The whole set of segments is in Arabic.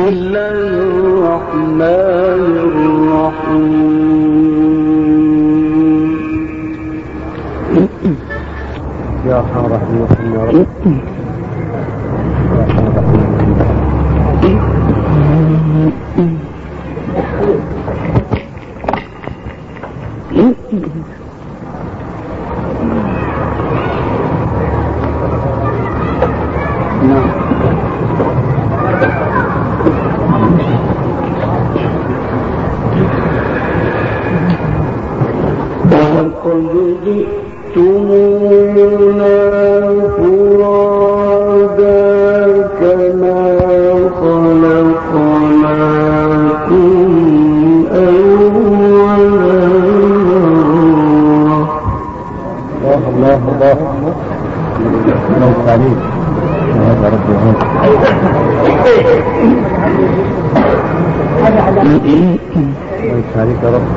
الله الرحمن الرحيم. يا أرحم الراحمين يا رب. وقد جئتمونا فرادا كما خلقناكم أول مرة. الله عليك هذا رب عليك يا رب.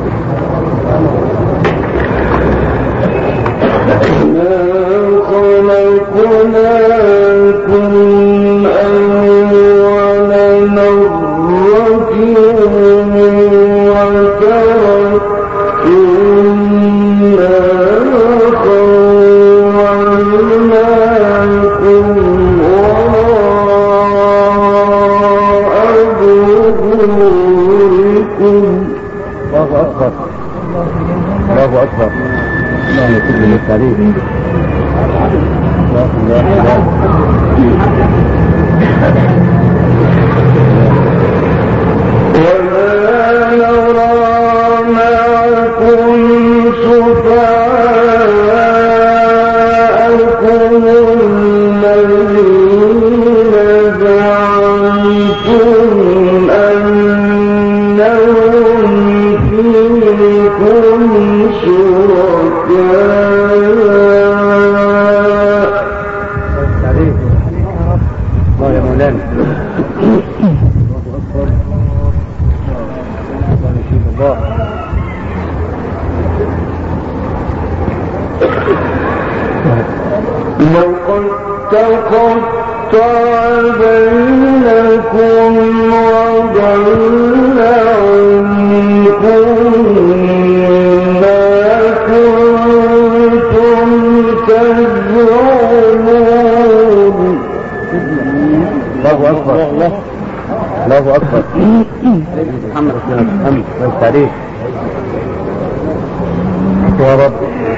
كما خلقناكم أول مرة وتركتم ما خولناكم وراء ظهوركم. الله أكبر الله أكبر. لا يكون للتاريخ. وما نرى معكم شفعاءكم الذين زعمتم أنهم فيكم شركاء. الله يا مولانا. الله أكبر. الله يشفيك الله. لقد تقطع بينكم وضل عنكم ما كنتم تزعمون. الله أكبر الله أكبر. محمد محمد والتاريخ يا رب.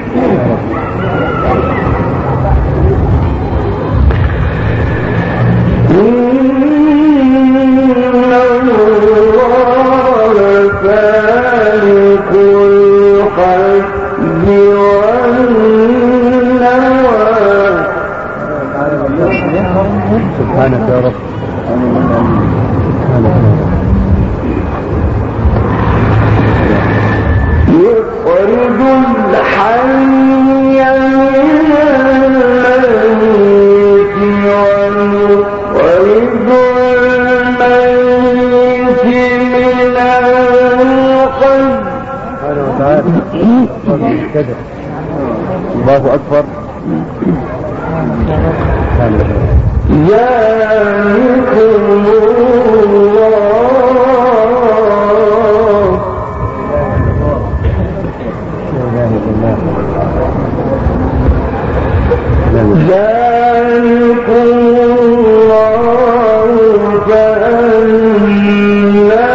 إن الله فالق الحب والنوى. سبحانك يا رب. يخرج الحي من الميت ويخرج الميت من الحي. سبحانه وتعالى. الله أكبر. ذلكم الله. ذلكم الله فأنا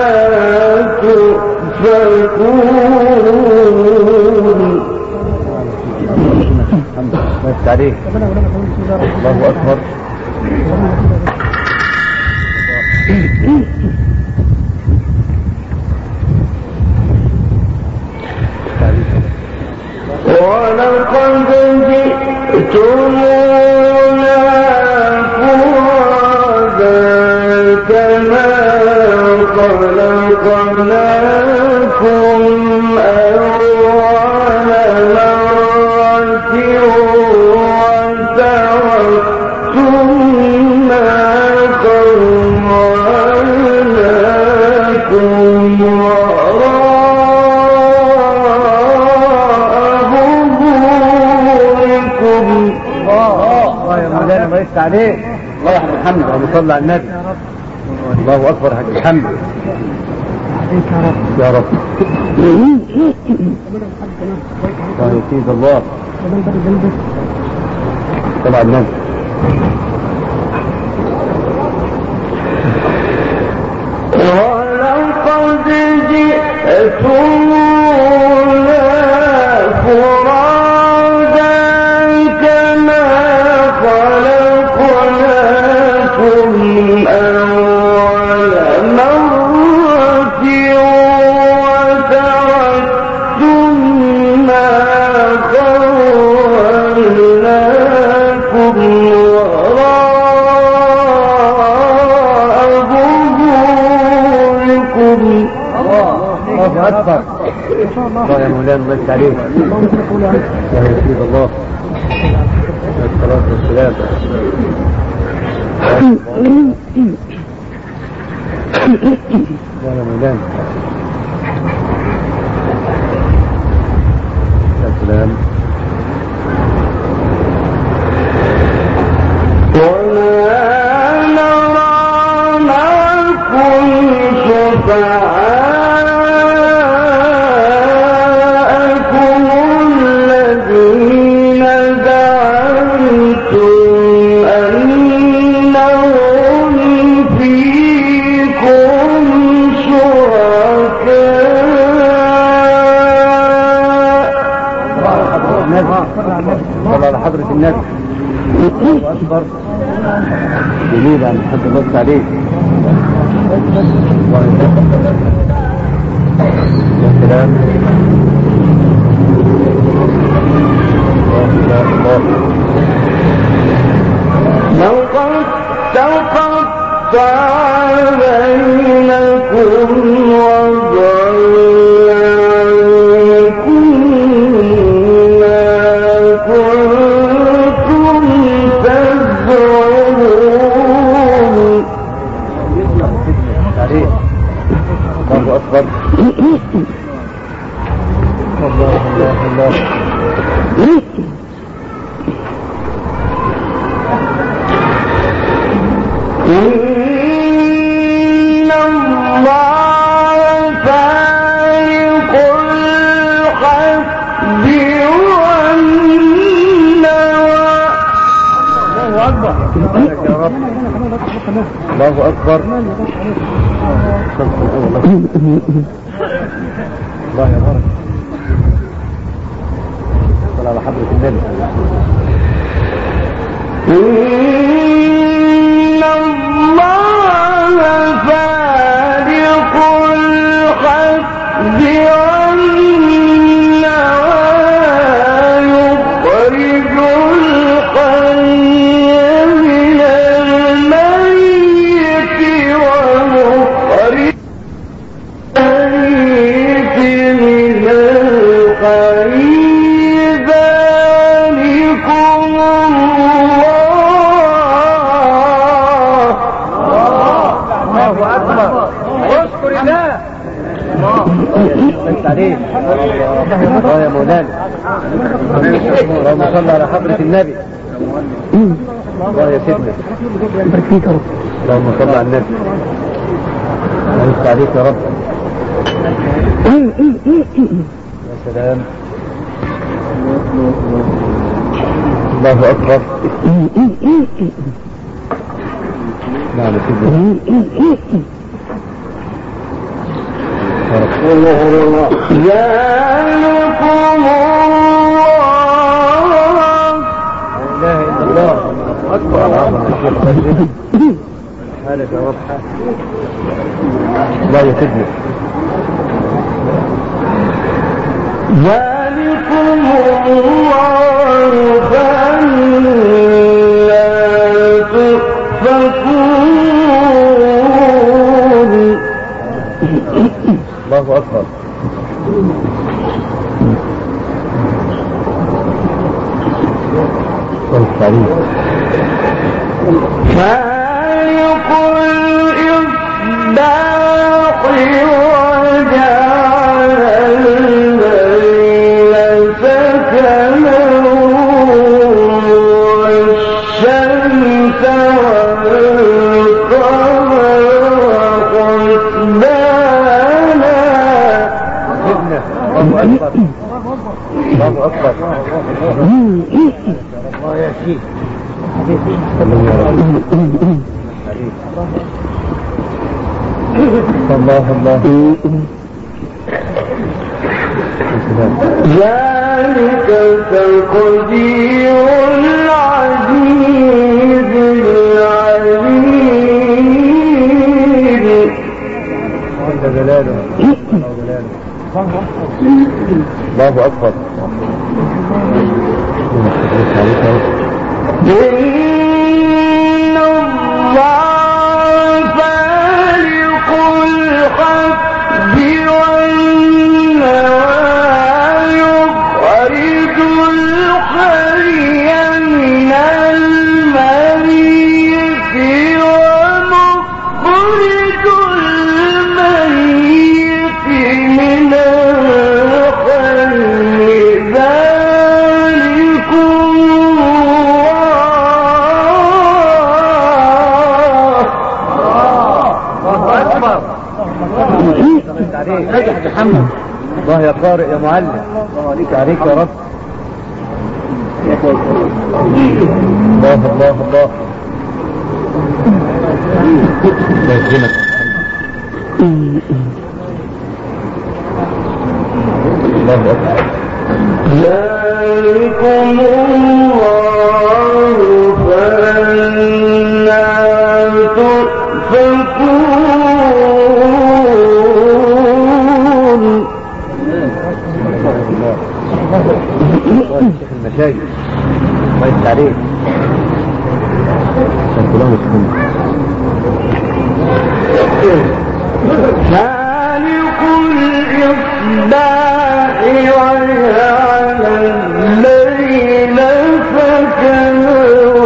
تؤفكون. بس عليك. الله أكبر. ولقد جئتمونا فرادا كما خلقناكم أول مرة وتركتم ما خولناكم الله يا مولانا ما يفتح عليك. الله يحفظ محمد اللهم صل على النبي. الله أكبر حق الحمد يا رب. الله يسيد الله. طبعا النبي. ولقد جئتمونا فرادا كما خلقناكم أول مرة وتركتم ما خولناكم الله أكبر. الله يا مولانا الله يفتح عليك. يا سيد الله. الصلاة والسلام. يا مولانا. السلام. صلى على حضرة النبي. الله أكبر. جميل عن حد الله عليك. يا سلام. لقد تقطع بينكم وضل عنكم ما كنتم تزعمون. الله أكبر. الله الله الله. إن الله فارق الحب والنوى. الله أكبر. يا رب. الله أكبر. الله يا بارك. صل على حضرة النبي. إن الله فارق الحب والنوى يخرج الحي من الميت ويخرج الميت من الحي ذلكم الله أكبر. اشكر الله. الله عليك. الله يا مولانا. اللهم صل على حضرة النبي. الله يا سيدنا. اللهم صل على النبي. الله يفتح عليك يا رب. يا سلام. الله أكبر. نعم سيدنا. ذلكم الله لا إله إلا الله. أكبر. حالك يا رب. الله يسدنا. ذلكم الله فأنا تؤفكون. الله أكبر. فالق الإصباح وجعل الليل سكنا والشمس والقمر الله أكبر الله أكبر الله يا شيخ الله الله ذلك تقدير العزيز العليم جلاله الله أكبر إن الله فالق الحب والنوى يخرج الحي من الميت ومخرج الميت من الحي ذلكم نجح محمد الله يا قارئ يا معلم الله عليك يا رب الله الله الله لا يكرمك الله أكبر ذلكم الله فأنا تؤفكون شيخ المشايخ الله يفتح عليك خالق الإصباح وجعل الليل سكنا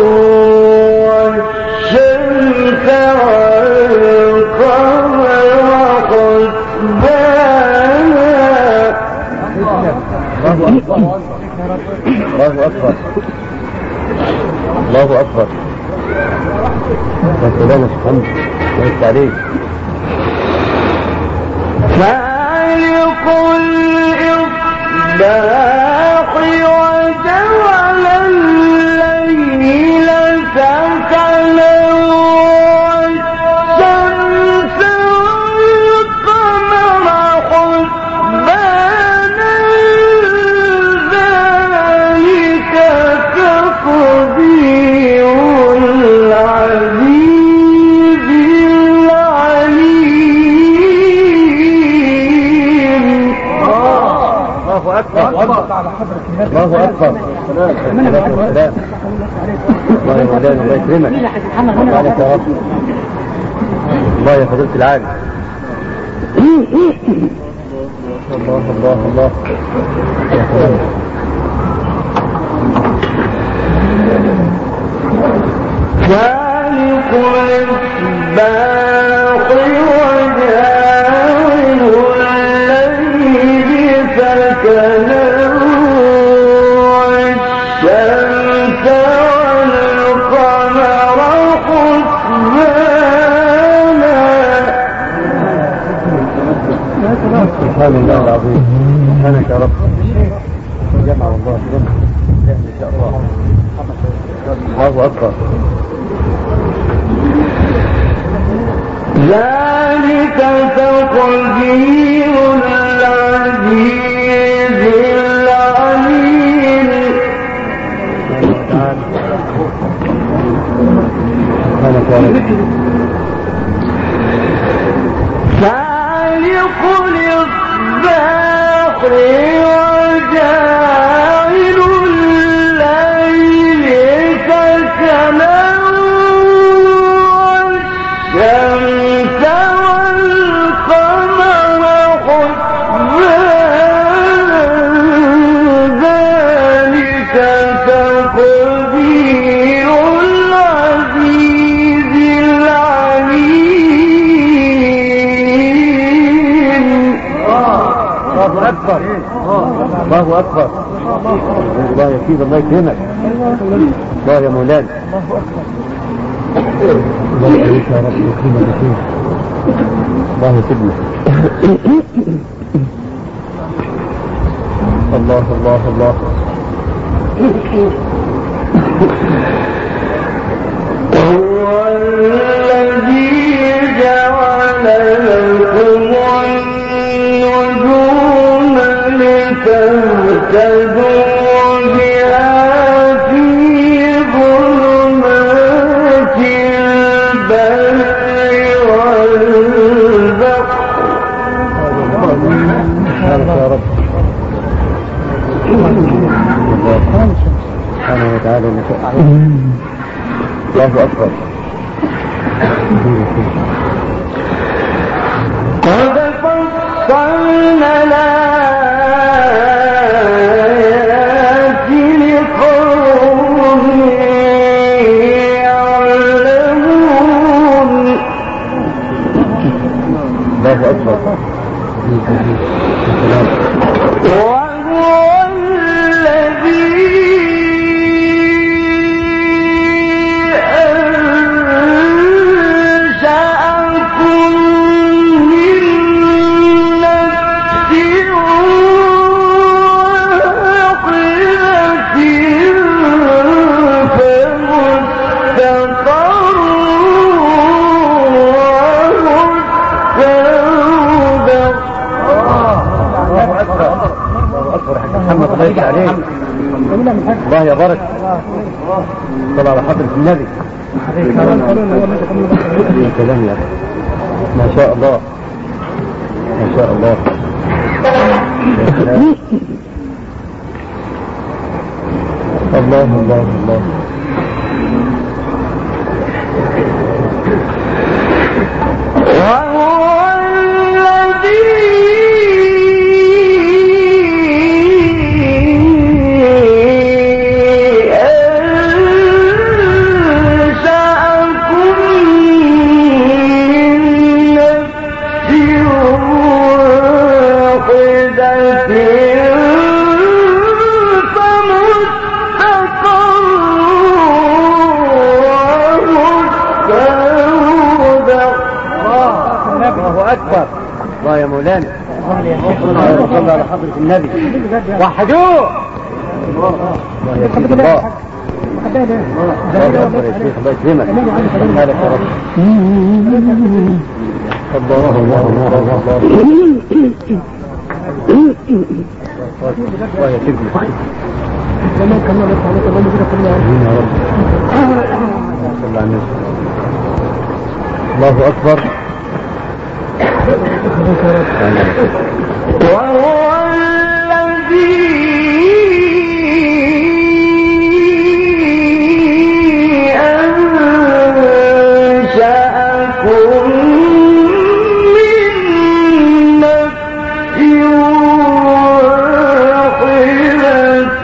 والشمس والقمر حسبانا الله أكبر الله أكبر يا سلام يا شيخ الله يفتح عليك خالق الإصباح وجعل الليل سكنا والشمس والقمر حسبانا ذلك تقدير العزيز العليم الله أكبر الله أكبر سلام الله يا مولانا الله يكرمك الله عليك يا رب الله يا فضيلة العالم الله الله الله يا سلام خالق الإصباح وجاعل الليل سكنا والشمس والقمر حسبانا سبحان الله العظيم سبحانك يا رب جمع الله جمع ان شاء الله الله أكبر ذلك تقدير العزيز العليم سبحانك يا رب خالق الإصباح وجاعل الليل سكنا والشمس والقمر حسبانا ذلك تقدير العزيز العليم الله أكبر الله أكبر الله يكيد الله يكرمك الله يا مولانا الله يكرمك يا رب يكرمك الله يسلمك الله الله الله. هو الذي جعل لكم النجوم لتهتدوا بها في ظلمات البر والبحر. يا رب سبحانه وتعالى. الله أكبر. قد فصلنا الآيات لقوم يعلمون. الله أكبر. وهو الذي أنشأكم من نفس واحدة فمستقر ومستودع. الله أكبر. محمد الله يرضى عليك. الله يبارك. صلى على حضرة النبي. يا سلام يا أخي. ما شاء الله ما شاء الله. الله الله الله. وهو الذي أنشأكم من نفس واحدة فمستقر ومستودع. الله أكبر. الله يا مولانا. صلى على حضرة النبي. وحدوه. الله يا سيد الله. الله أكبر يا شيخ. الله يكرمك. مالك يا رب. الله الله الله الله. الله يا سيدنا. يا رب. صلى على النبي. الله أكبر. وهو الذي أنشأكم من نفس واحدة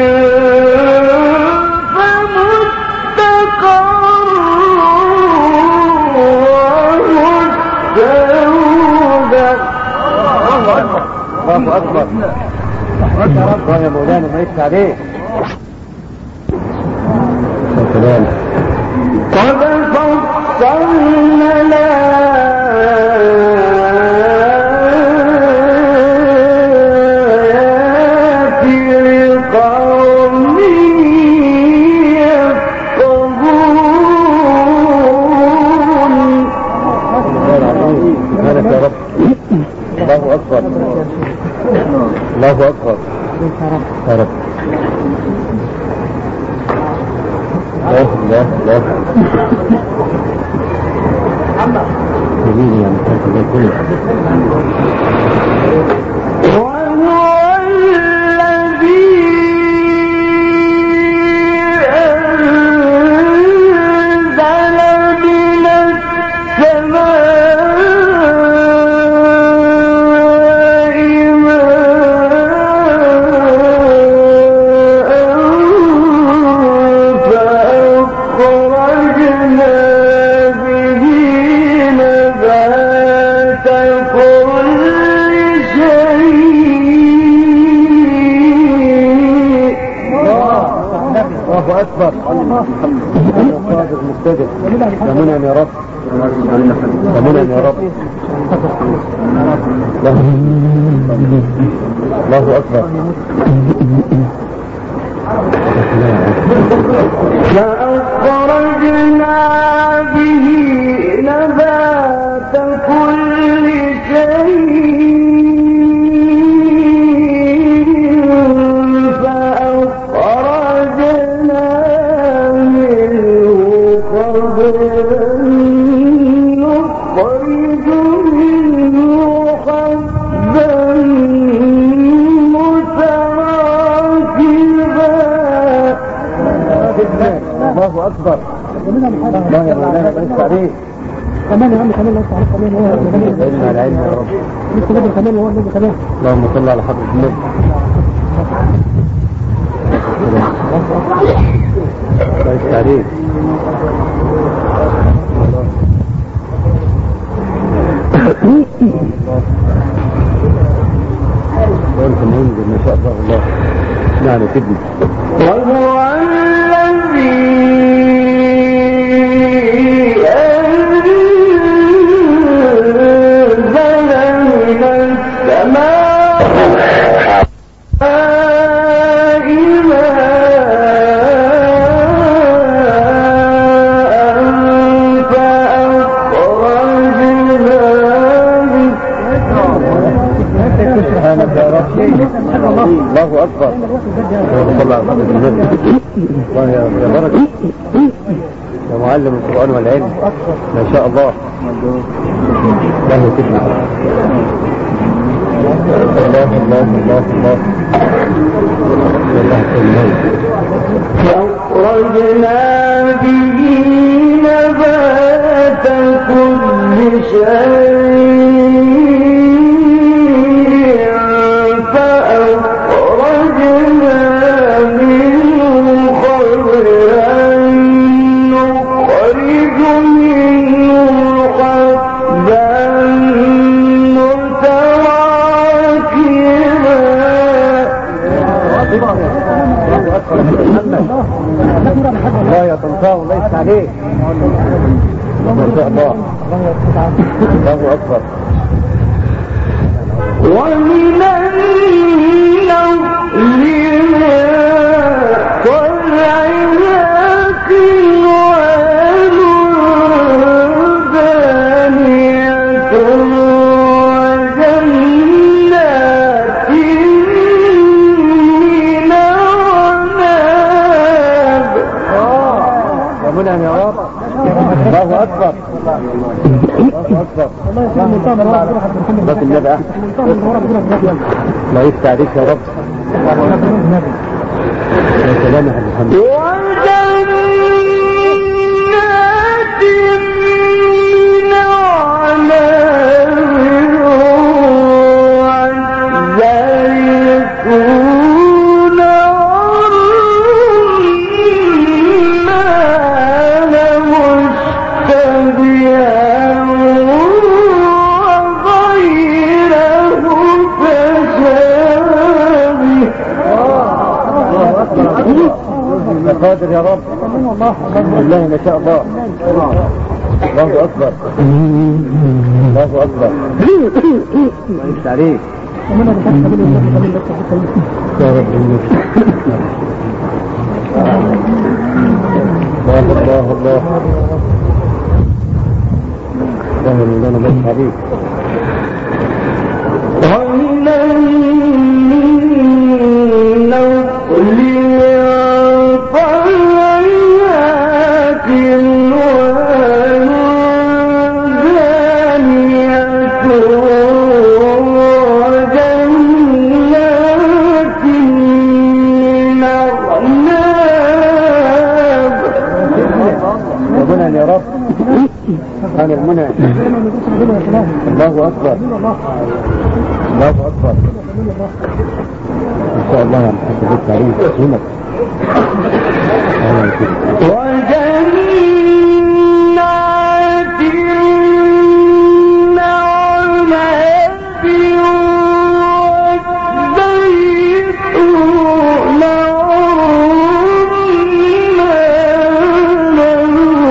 فمستقر ومستودع. الله أكبر. الله يا مولانا ما يفتح عليه. سلام. قد فصلنا الآيات لقوم يفقهون. سبحانك يا رب. الله أكبر. الله أكبر. يا رب. الله الله الله. جميل يا مكانك زي كله. وهو الذي أنزل من السماء ماء فأخرجنا به نبات كل شيء. الله أكبر. الله حافظ مقتدر يا منعم يا رب يا منعم يا رب. الله أكبر. فأخرجنا به نبات كل شيء فأخرجنا منه خضرا نخرج منه حبا الله أكبر. الله يا مولانا بنفس عليه كمان يا عم كمان لو تعرف كمان هو علم على علم يا رب. النبي كمان هو النبي كمان. اللهم صل على حضرة النبي. بنفس عليه وانت منزل ما شاء الله. الله نعم كدني. وهو الذي أنزل من السماء الله أكبر. صلى على حضرة النبي. الله يا بركة يا معلم القرآن والعلم ما شاء الله. الله يكفي. الله الله الله الله فأخرجنا به نبات كل شيء فأخرجنا منه خضرا نخرج منه حبا الله يا طنطاوي الله يفتح عليك ما شاء الله. الله أكبر. ومن النخل طلعات ودانية وجنات من أعناب. يا منعم يا رب. الله أكبر. الله أكبر. بس النبي الله يفتح عليك يا رب. يا سلام يا حبيب محمد. وجنات من أعناب والزيتون والرمان مشتبها وغيره متشابه. يا قادر يا رب. الله ما شاء الله. الله أكبر. الله أكبر. الله يفتح عليك يا رب. الله الله الله الله مولانا بس عليك. ومن النخل طلعات ودانية وجنات من أعناب. يا منعم يا رب. سبحان المنعم. الله أكبر. الله أكبر. إن شاء الله هنحب التعريف هنا. وجنات نعناب والزيتون والرمان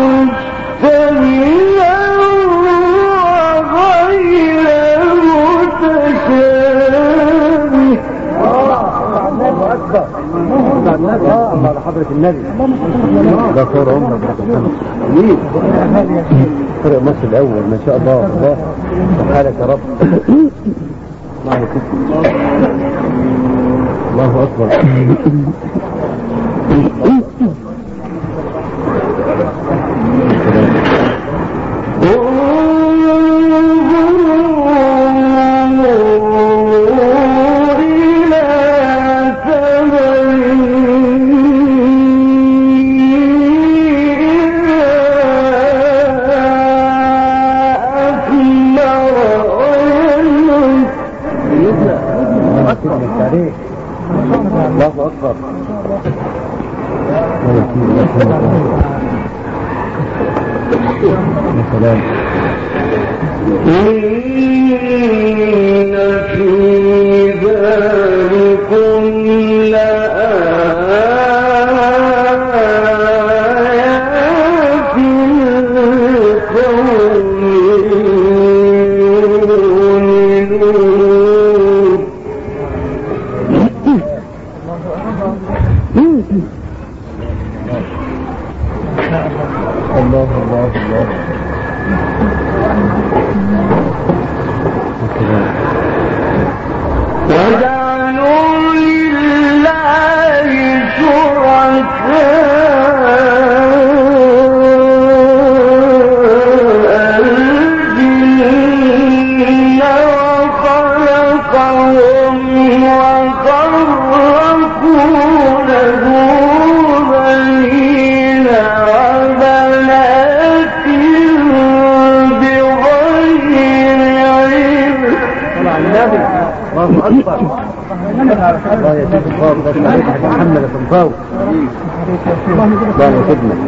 صلى على حضرة النبي. ده صور عمرك ليه؟ فرق مصر الأول ما شاء الله. الله سبحانك يا رب. الله أكبر. الله أكبر. سلام. إن في ذلكم لآيات لقوم يؤمنون. الله الله الله. وجعلوا لله شركاء الجن وخلقهم وخرقوا له بنين وبنات بغير علم. الله أكبر. الله يسيد الخاص. بس عليك حاجة محمد الصنفاوي. الله يسيدنا.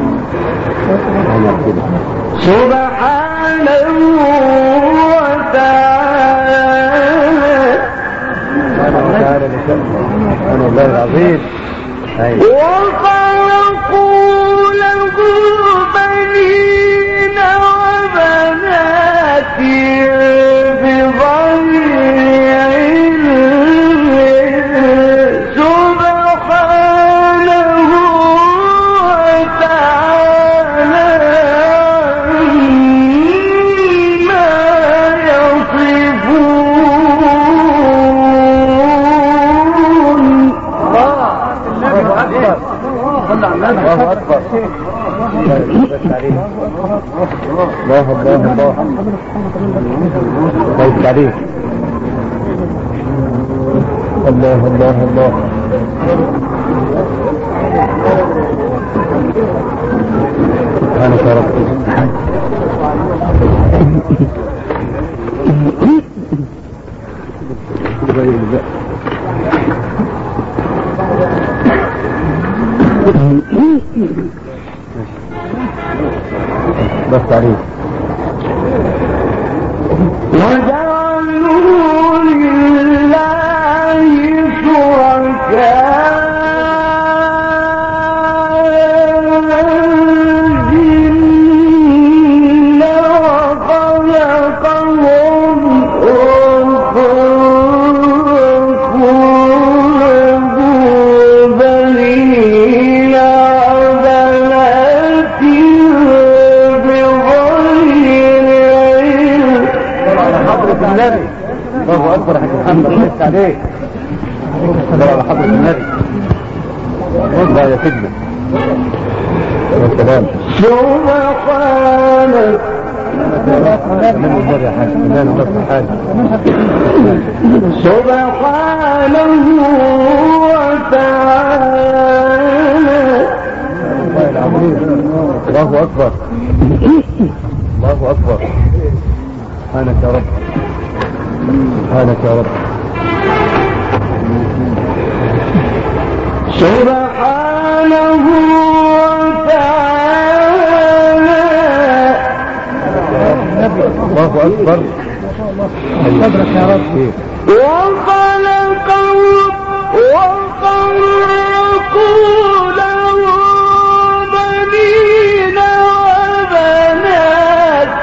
سبحانه وتعالى سبحان الله العظيم. وخلقوا له بنين وبنات بغير علم. سبحانه وتعالى عما يصفون. الله أكبر. الله الله الله. طيب عليك. الله الله الله. سبحانك يا رب. بس عليك. وجعلوا لله شركاء الجن وخلقهم وخلقوا بنين وبنات النبي. الله أكبر يا حاج محمد. الله عليك. الله على حضرة النبي. الله يا سيدنا. يا سلام. سبحانك. من النبي يا حاج. من النبي سبحانه وتعالى. الله العظيم. الله أكبر. الله أكبر. سبحانك يا رب. سبحانك يا رب. سبحانه وتعالى. الله أكبر. صدرك يا رب. وخلقوا له بنين وبنات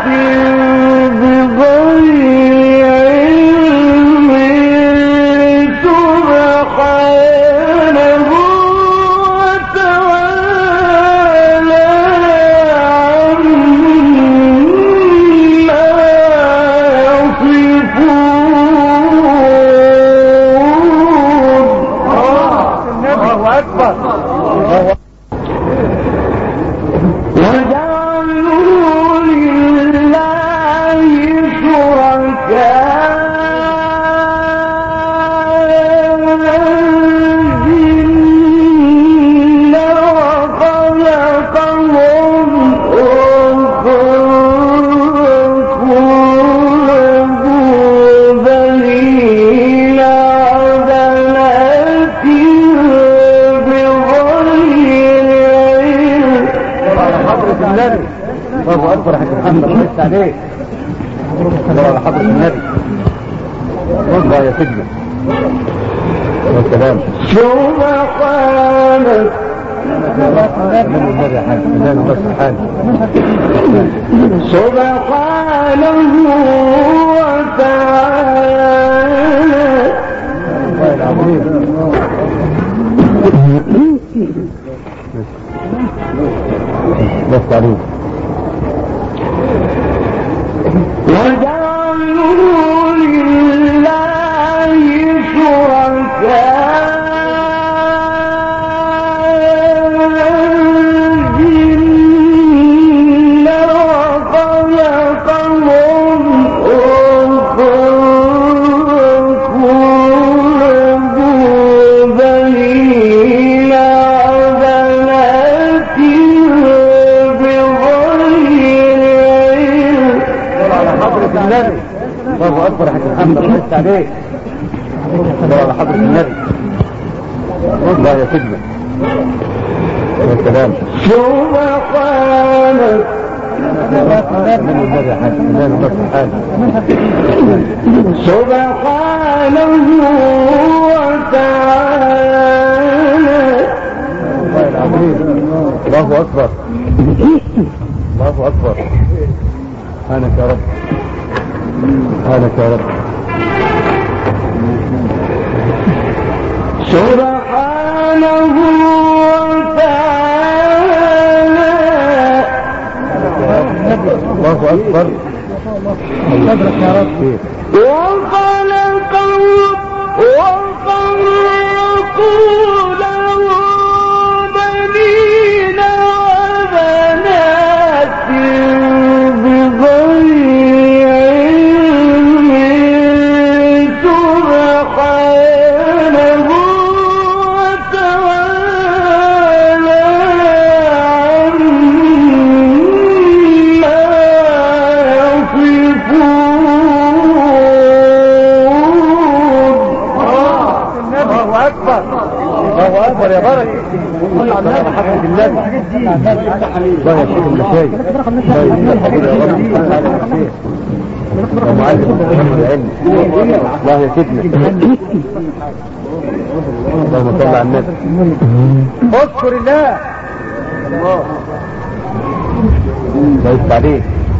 بغير علم. سبحانه صلى على حضرة النبي. الله يا سيدنا والسلام. سبحانك من النبي حاج من النبي حاج سبحانه وتعالى الله العظيم. بس عليك. وجعلوا لله شركاء الجن وخلقهم الله أكبر. حتى محمد الله عليك. صلى على حضرة النبي. الله يا سيدنا والسلام. سبحانك من النبي حاج من النبي حاج سبحانه وتعالى الله العظيم. الله أكبر. الله أكبر. سبحانك يا رب. سبحانك يا رب. سبحانه وتعالى الله أكبر. صدرك يا رب. وخلقهم وخلقوا له بنين وبنات بغير علم سبحانه وتعالى الله أكبر يا بركة. على حضرة النبي. الله يا شيخ المشايخ. الله يا رب. يا معلم العلم. الله يا سيدنا. اللهم صل على النبي. اذكر الله. الله يفتح عليك.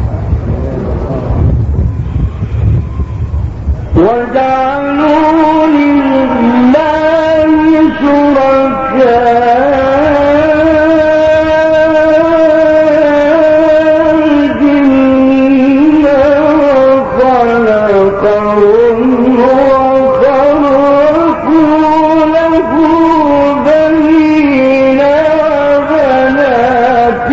وجعلوا لله شركاء الجن وخلقهم وخلقوا له بنين وبنات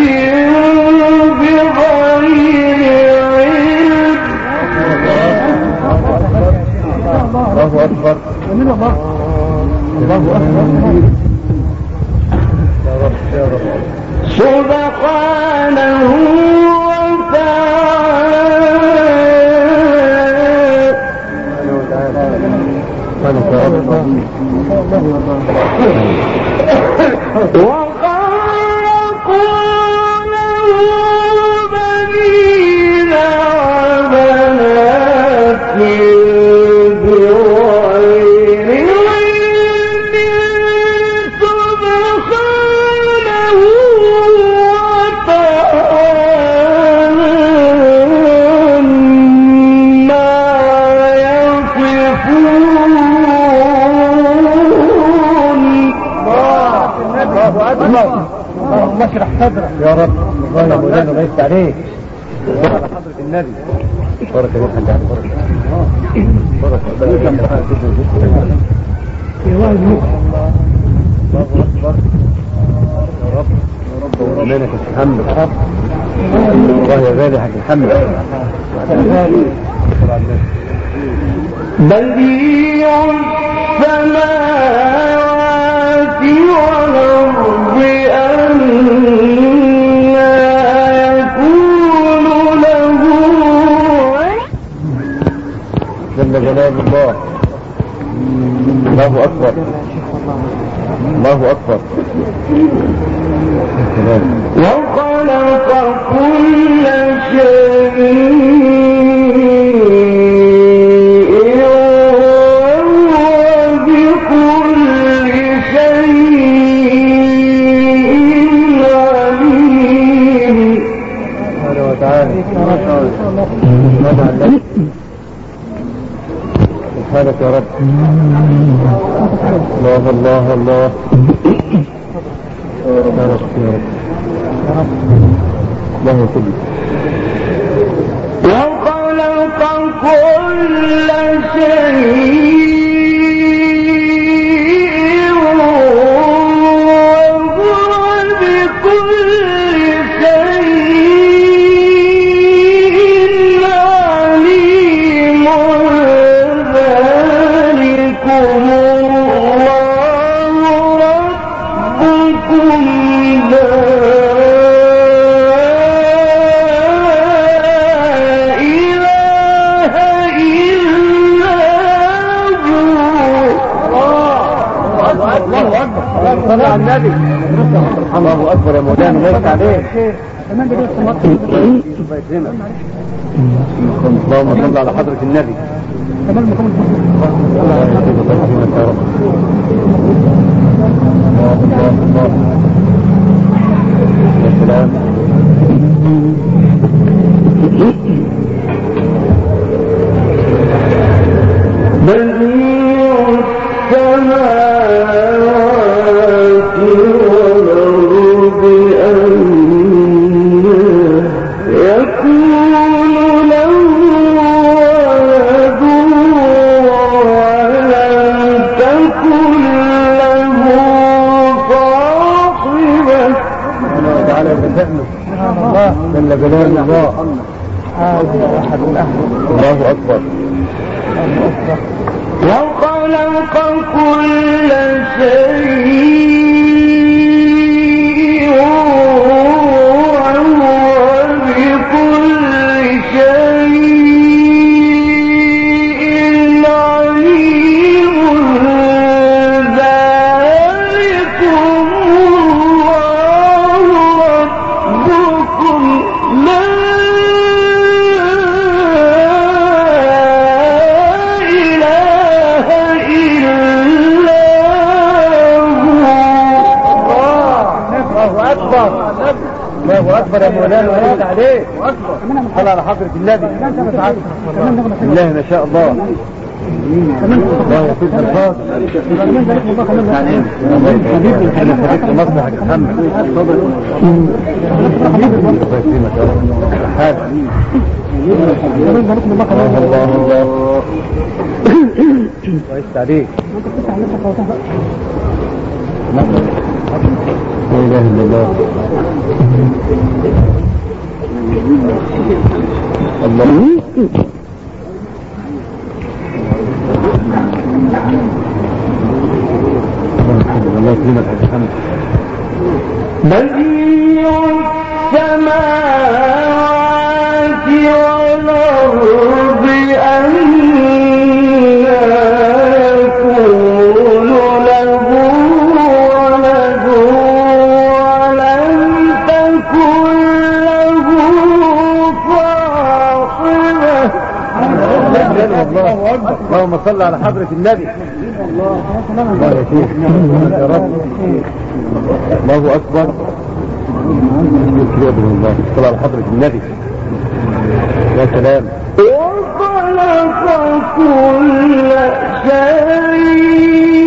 بغير علم. الله أكبر. الله أكبر. يا رب يا رب. سبحانه وخلقوا له بنين وبنات بغير علم سبحانه وتعالى ما يصفون. اللهم اشرح صدرك يا رب. الله يا مولانا الله يفتح عليك. على حضرة النبي. بركة يا حاج علي. بركة بركة. الله أكبر. يا رب وأمانك تتحمل. الله يا غالي حاج محمد. بديع السماوات والأرض أنى يكون له جل جلال الله. الله أكبر. الله أكبر. وخلق كل شيء على النبي. سبحانك يا رب. الله الله الله. يا رب يا رب. الله يكرمك. وخلق كل شيء صلى على النبي. الله اكبر يا مولانا ليس عليه. اللهم صل على حضرة النبي. جل جلال الله. الله أكبر. وخلق كل شيء وهو بكل شيء عليم. ذلكم الله ربكم لا إله إلا هو. الله أكبر يا مولانا وليس عليه. صلى على حضرة النبي. بالله ما شاء الله. الله يكون الفاظ. حبيبي مصلحة محمد. الله الله. كويس عليك. لا اله الا الله. الله الله يكرمك يا محمد. بديع السماوات والأرض أنى يكون له ولد ولم تكن له صاحبة. اللهم صل على حضرة النبي. الله يا شيخ يا رب. الله أكبر. الله صل على حضرة النبي. يا سلام. وخلق كل شيء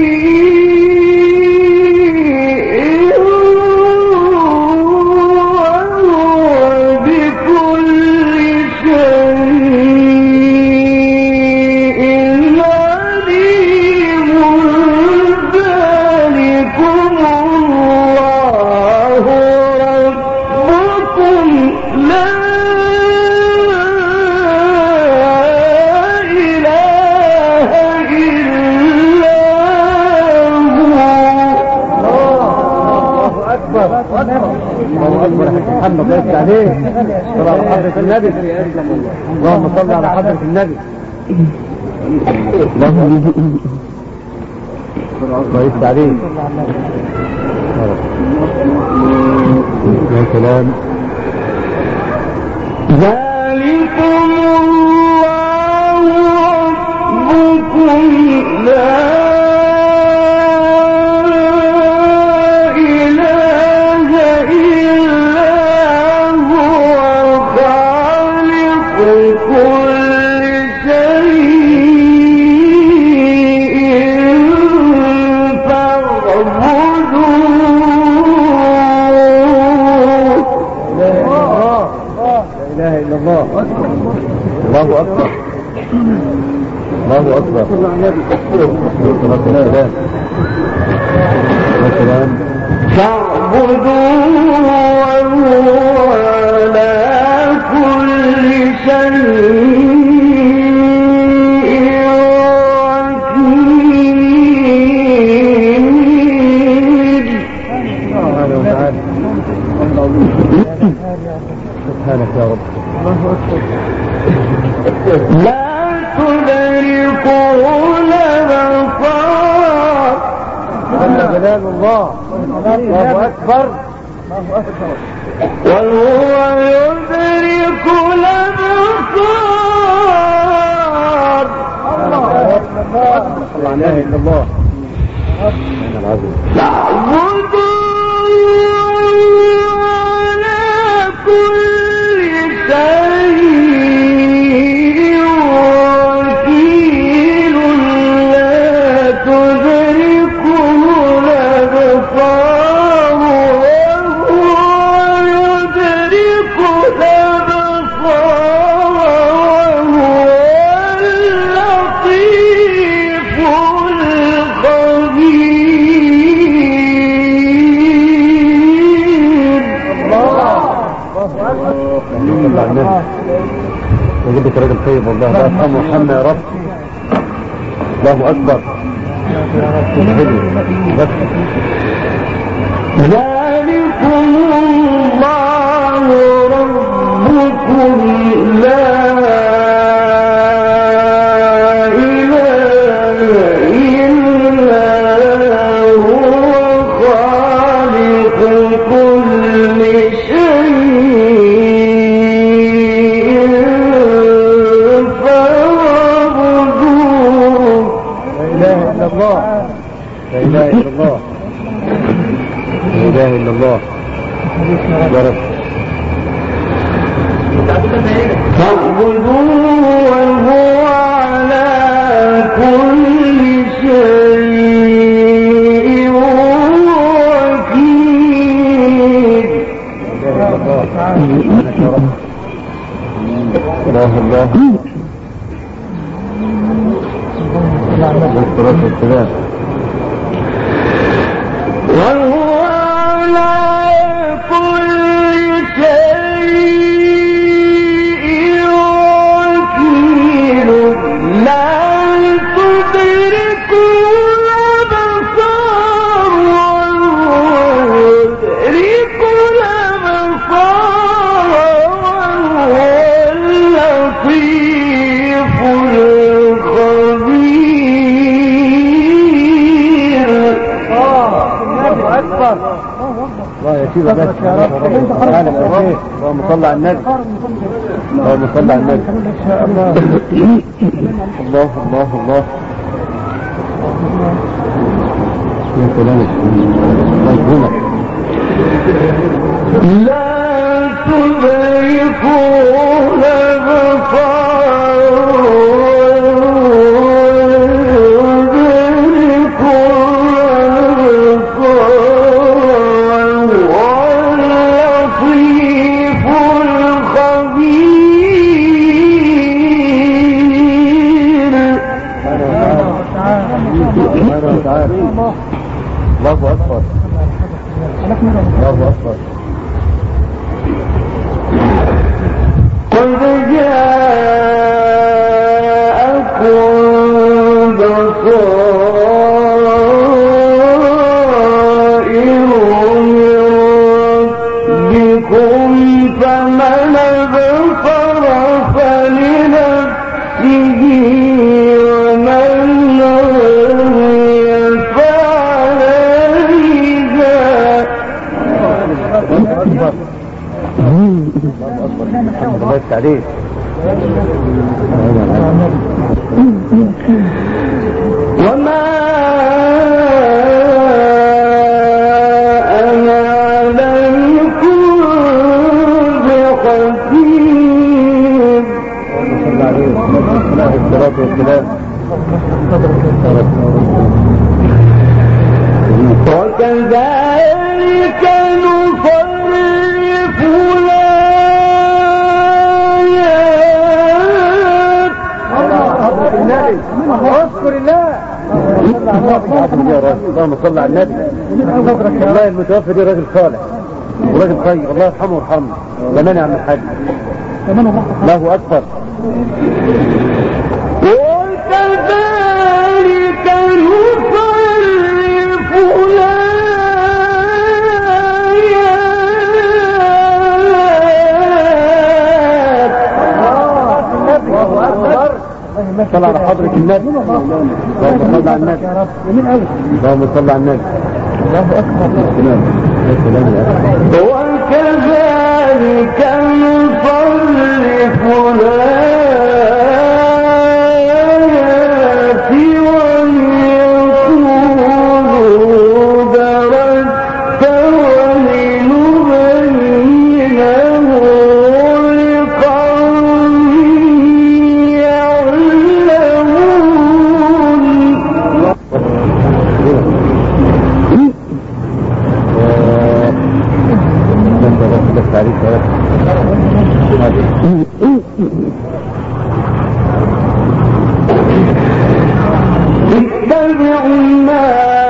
الله أكبر محمد ليس عليه. صلى على حضرة النبي. اللهم صل على حضرة النبي. ليس عليه. يا سلام. ذلكم الله ربكم لا كل الله أكبر. فاعبدوه وهو على كل شيء سبحانك يا رب. لا تدركه الأبصار جل جلال الله. الله أكبر. وهو يدرك الأبصار. لا إله إلا الله. فاعبدوه على كل شيء وكيل لا تدركه الأبصار وهو يدرك الأبصار وهو اللطيف الخبير. الله وجدك راجل طيب والله. لا ارحم وحمنا يا رب. الله أكبر. ذلكم الله ربكم لا إله إلا هو خالق كل شيء فاعبدوه. لا إله إلا الله. لا إله إلا الله. لا إله إلا الله. يا رب. فاعبدوه وهو على كل شيء وكيل. الله الله. والصلاة والسلام. وهو على كل شيء وكيل لا تدركه الأبصار وهو يدرك الأبصار وهو اللطيف الخبير. أكبر. الله يسيبك بس يا رب. اللهم صل على النبي. اللهم صل على النبي. الله الله الله. يا سلام. الله يكرمك. لا تدركه الله أكبر. الله أكبر. قد جاءكم بصائر من ربكم فمن أبصر فلنفسه ومن الله عليك. وما أنا عليكم بحفيظ. الصلاة والسلام. وكذلك نصرف الآيات النبي. اذكر الله. اللهم صل على النبي. والله المتوفى دي راجل صالح وراجل طيب، الله يرحمه ويرحمه. زمان يا عم الحاج. الله اكبر. وكذلك نصرف صل على حضرة النبي. اللهم صل على النبي. اللهم صل على النبي. وكذلك نصرف الآيات وليقولوا درست ولنبينه لقوم اتبعوا ما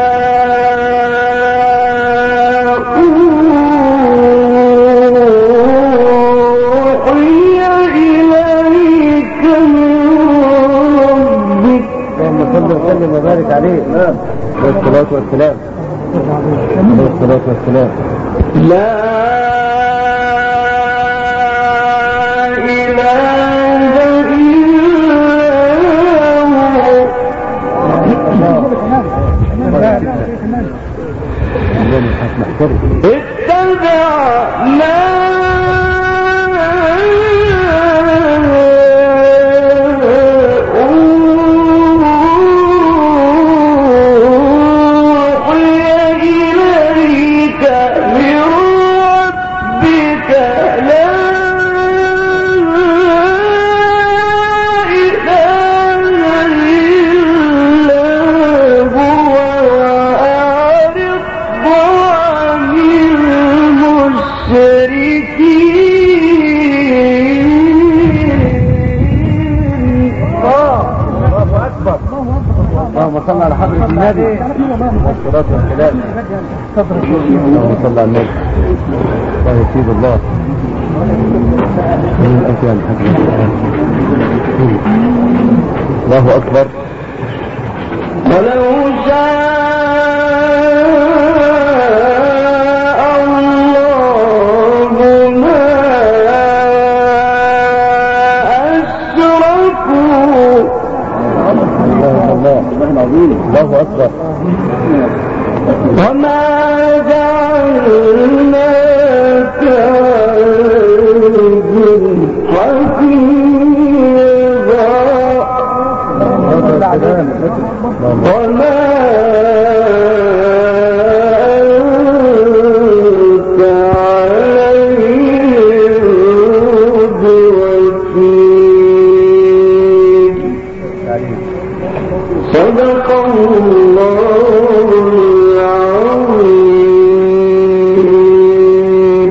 أوحي إليك من ربك. اللهم صل وسلم وبارك عليه. والصلاة والسلام. والصلاة والسلام. لا إله إلا هو. اتبع ما اللهم صل على حضرة النبي. والصلاة والسلام. اللهم صل على النبي. الله يسيد الله. الله أكبر. ولو شاء الله ما أشركوا. الله أكبر. وما جعلناك حفيظا وما أنت عليهم بوكيل. صدق الله العظيم.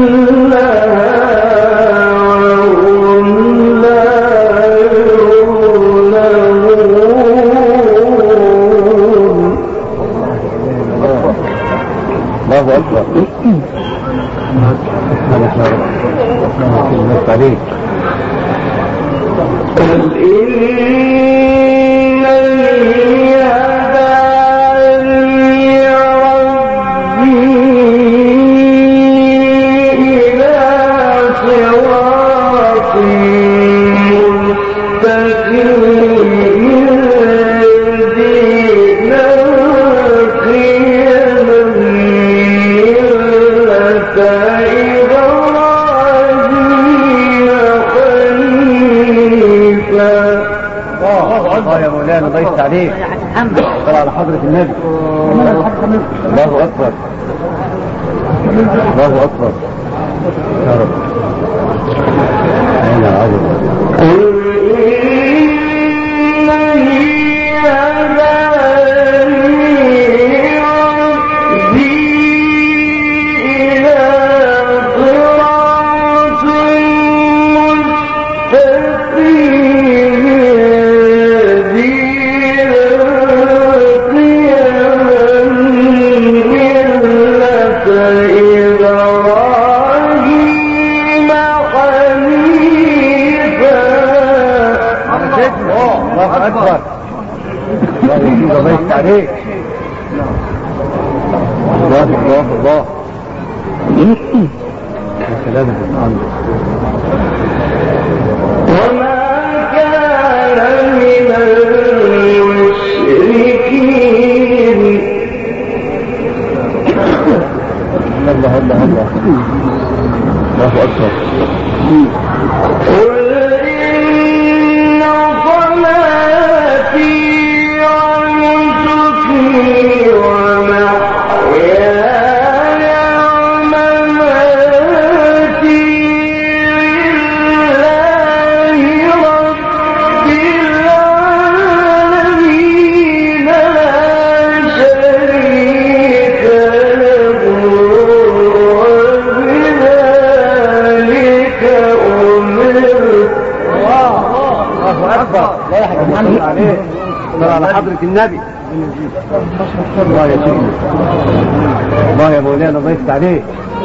الله أكبر. عليك يا مولانا الله يفتح عليك. صل على حضرة النبي. الله أكبر الله أكبر يا رب. أين عظيم الله أكبر. الله يزيد الله يفتح عليك. الله الله الله. السلام عليكم. وما كان من المشركين. الله الله الله. الله أكبر. صل على حضرة النبي. الله يا سيدنا. الله يا مولانا الله يفتح عليك.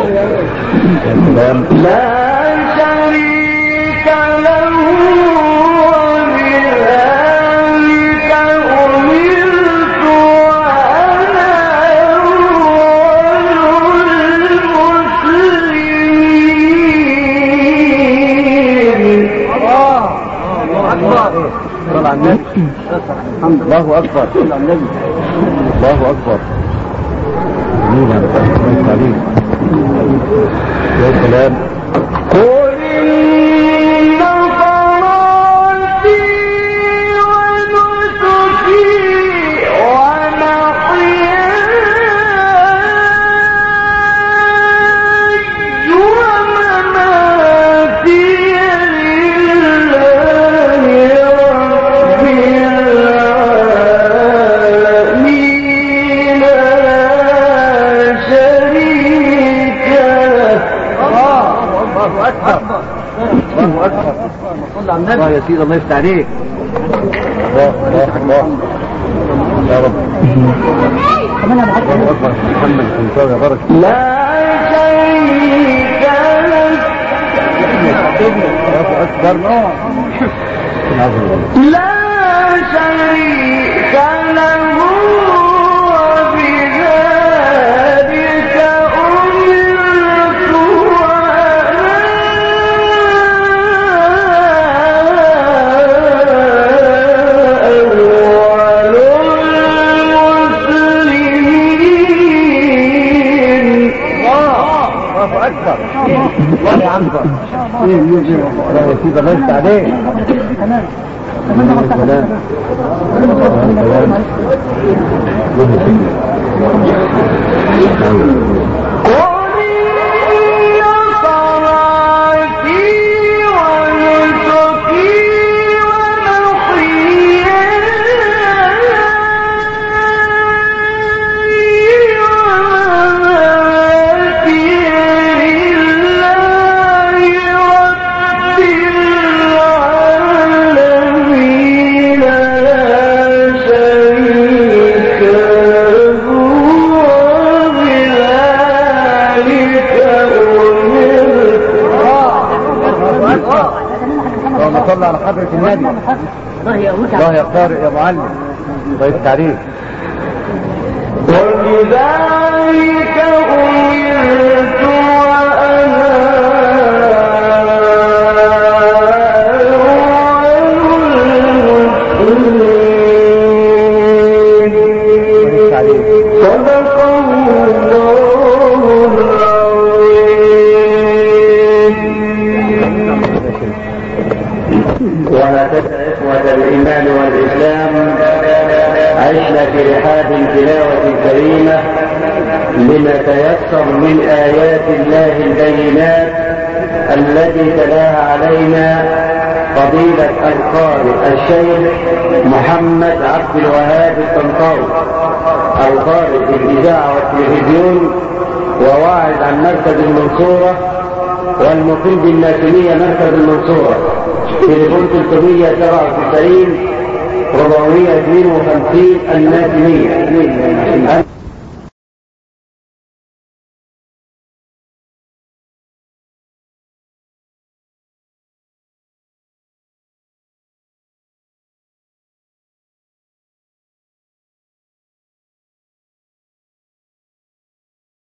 لا شريك له وبذلك أمرت وأنا أول المسلمين. الله أكبر. صل على النبي. الله أكبر. صل على النبي. الله أكبر. جميل يا رب. يا سلام. قل إن صلاتي ونسكي ومحياي ومماتي الله أكبر. الله يا سيدي الله يفتح عليك. الله الله الله يا رب. الله أكبر. محمد خمسة يا بركة. لا شريك لك. الله أكبر. لا شريك له وبذلك أمرت أكبر. الله يا عم الله يا سيدي الله يفتح عليك. السلام. على حضرة النبي. الله يا قارئ يا معلم. طيب التعريف. وبذلك أمرت وأنا صدق الله العظيم. وهكذا إخوة الإيمان والإسلام عشنا في رحاب التلاوة الكريمة لما تيسر من آيات الله البينات التي تلاها علينا فضيلة القارئ الشيخ محمد عبد الوهاب الطنطاوي، القارئ في الإذاعة والتلفزيون وواعظ عن مركز المنصورة والمقيم بالناسمية مركز المنصورة، تليفون 397 452 الناسمية.